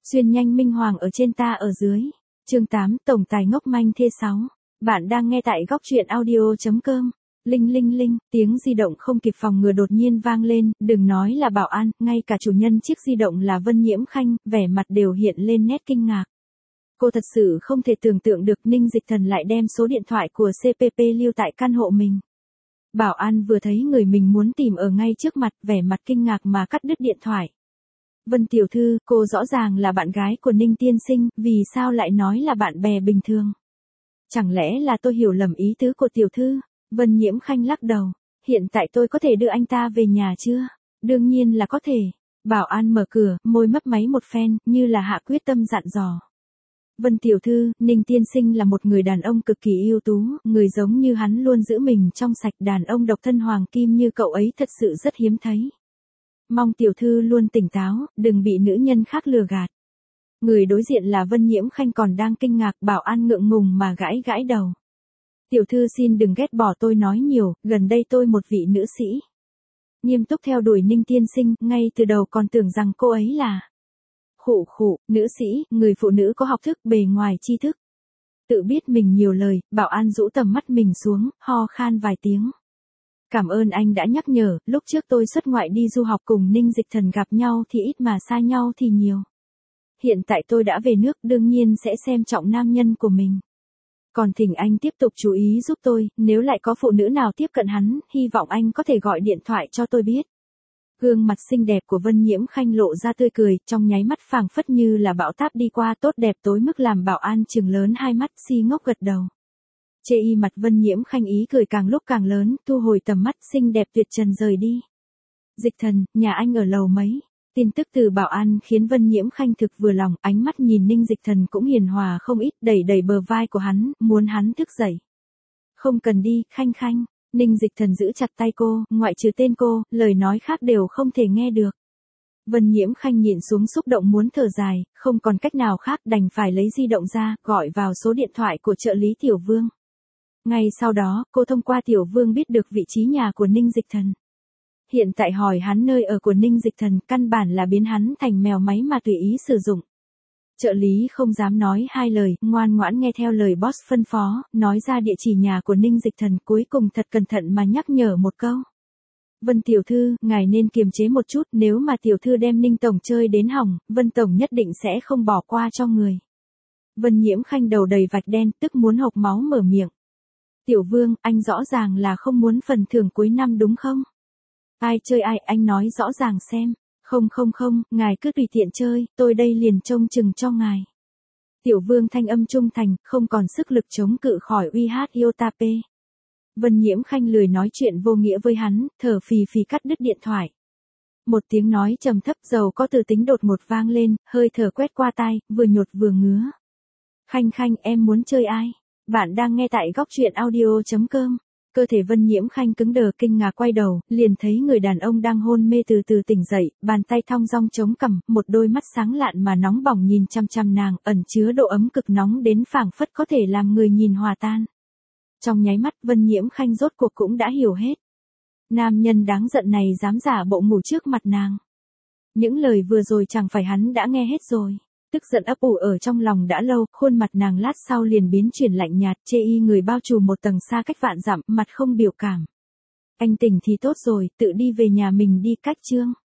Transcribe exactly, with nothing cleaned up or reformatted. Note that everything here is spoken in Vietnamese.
Xuyên nhanh minh hoàng ở trên ta ở dưới. Chương tám, tổng tài ngốc manh thê sáu. Bạn đang nghe tại góc truyện audio.com. Linh linh linh, tiếng di động không kịp phòng ngừa đột nhiên vang lên, đừng nói là bảo an, ngay cả chủ nhân chiếc di động là Vân Nhiễm Khanh, vẻ mặt đều hiện lên nét kinh ngạc. Cô thật sự không thể tưởng tượng được Ninh Dịch Thần lại đem số điện thoại của xê pê pê lưu tại căn hộ mình. Bảo an vừa thấy người mình muốn tìm ở ngay trước mặt, vẻ mặt kinh ngạc mà cắt đứt điện thoại. Vân tiểu thư, cô rõ ràng là bạn gái của Ninh tiên sinh, vì sao lại nói là bạn bè bình thường? Chẳng lẽ là tôi hiểu lầm ý tứ của tiểu thư? Vân Nhiễm Khanh lắc đầu. Hiện tại tôi có thể đưa anh ta về nhà chưa? Đương nhiên là có thể. Bảo an mở cửa, môi mấp máy một phen, như là hạ quyết tâm dặn dò. Vân tiểu thư, Ninh tiên sinh là một người đàn ông cực kỳ ưu tú, người giống như hắn luôn giữ mình trong sạch, đàn ông độc thân hoàng kim như cậu ấy thật sự rất hiếm thấy. Mong tiểu thư luôn tỉnh táo, đừng bị nữ nhân khác lừa gạt. Người đối diện là Vân Nhiễm Khanh còn đang kinh ngạc, bảo an ngượng ngùng mà gãi gãi đầu. Tiểu thư xin đừng ghét bỏ tôi nói nhiều, gần đây tôi một vị nữ sĩ. Nghiêm túc theo đuổi Ninh tiên sinh, ngay từ đầu còn tưởng rằng cô ấy là khụ khụ, nữ sĩ, người phụ nữ có học thức bề ngoài tri thức. Tự biết mình nhiều lời, bảo an rũ tầm mắt mình xuống, ho khan vài tiếng. Cảm ơn anh đã nhắc nhở, lúc trước tôi xuất ngoại đi du học cùng Ninh Dịch Thần gặp nhau thì ít mà xa nhau thì nhiều. Hiện tại tôi đã về nước, đương nhiên sẽ xem trọng nam nhân của mình. Còn thỉnh anh tiếp tục chú ý giúp tôi, nếu lại có phụ nữ nào tiếp cận hắn, hy vọng anh có thể gọi điện thoại cho tôi biết. Gương mặt xinh đẹp của Vân Nhiễm Khanh lộ ra tươi cười, trong nháy mắt phảng phất như là bão táp đi qua, tốt đẹp tối mức làm bảo an trừng lớn hai mắt, si ngốc gật đầu. Chê y mặt Vân Nhiễm Khanh ý cười càng lúc càng lớn, thu hồi tầm mắt, xinh đẹp tuyệt trần rời đi. Dịch Thần, nhà anh ở lầu mấy? Tin tức từ bảo an khiến Vân Nhiễm Khanh thực vừa lòng, ánh mắt nhìn Ninh Dịch Thần cũng hiền hòa không ít, đẩy đẩy bờ vai của hắn, muốn hắn thức dậy. Không cần đi, Khanh Khanh. Ninh Dịch Thần giữ chặt tay cô, ngoại trừ tên cô, lời nói khác đều không thể nghe được. Vân Nhiễm Khanh nhìn xuống xúc động muốn thở dài, không còn cách nào khác đành phải lấy di động ra, gọi vào số điện thoại của trợ lý Tiểu Vương. Ngay sau đó, cô thông qua Tiểu Vương biết được vị trí nhà của Ninh Dịch Thần. Hiện tại hỏi hắn nơi ở của Ninh Dịch Thần, căn bản là biến hắn thành mèo máy mà tùy ý sử dụng. Trợ lý không dám nói hai lời, ngoan ngoãn nghe theo lời boss phân phó, nói ra địa chỉ nhà của Ninh Dịch Thần, cuối cùng thật cẩn thận mà nhắc nhở một câu. Vân tiểu thư, ngài nên kiềm chế một chút, nếu mà tiểu thư đem Ninh tổng chơi đến hỏng, Vân tổng nhất định sẽ không bỏ qua cho người. Vân Nhiễm Khanh đầu đầy vạch đen, tức muốn hộc máu mở miệng. Tiểu Vương, anh rõ ràng là không muốn phần thưởng cuối năm đúng không? Ai chơi ai, anh nói rõ ràng xem. Không không không, ngài cứ tùy tiện chơi, tôi đây liền trông chừng cho ngài. Tiểu Vương thanh âm trung thành, không còn sức lực chống cự khỏi uy hát Yotape. Vân Nhiễm Khanh lười nói chuyện vô nghĩa với hắn, thở phì phì cắt đứt điện thoại. Một tiếng nói trầm thấp giàu có từ tính đột ngột vang lên, hơi thở quét qua tai, vừa nhột vừa ngứa. Khanh Khanh, em muốn chơi ai? Bạn đang nghe tại góc truyện audio.com. Cơ thể Vân Nhiễm Khanh cứng đờ kinh ngạc quay đầu, liền thấy người đàn ông đang hôn mê từ từ tỉnh dậy, bàn tay thong dong chống cằm, một đôi mắt sáng lạn mà nóng bỏng nhìn chăm chăm nàng, ẩn chứa độ ấm cực nóng đến phảng phất có thể làm người nhìn hòa tan. Trong nháy mắt Vân Nhiễm Khanh rốt cuộc cũng đã hiểu hết. Nam nhân đáng giận này dám giả bộ ngủ trước mặt nàng. Những lời vừa rồi chẳng phải hắn đã nghe hết rồi. Tức giận ấp ủ ở trong lòng đã lâu, khuôn mặt nàng lát sau liền biến chuyển lạnh nhạt, chê y người bao trùm một tầng xa cách vạn dặm, mặt không biểu cảm. Anh tỉnh thì tốt rồi, tự đi về nhà mình đi, cách chương.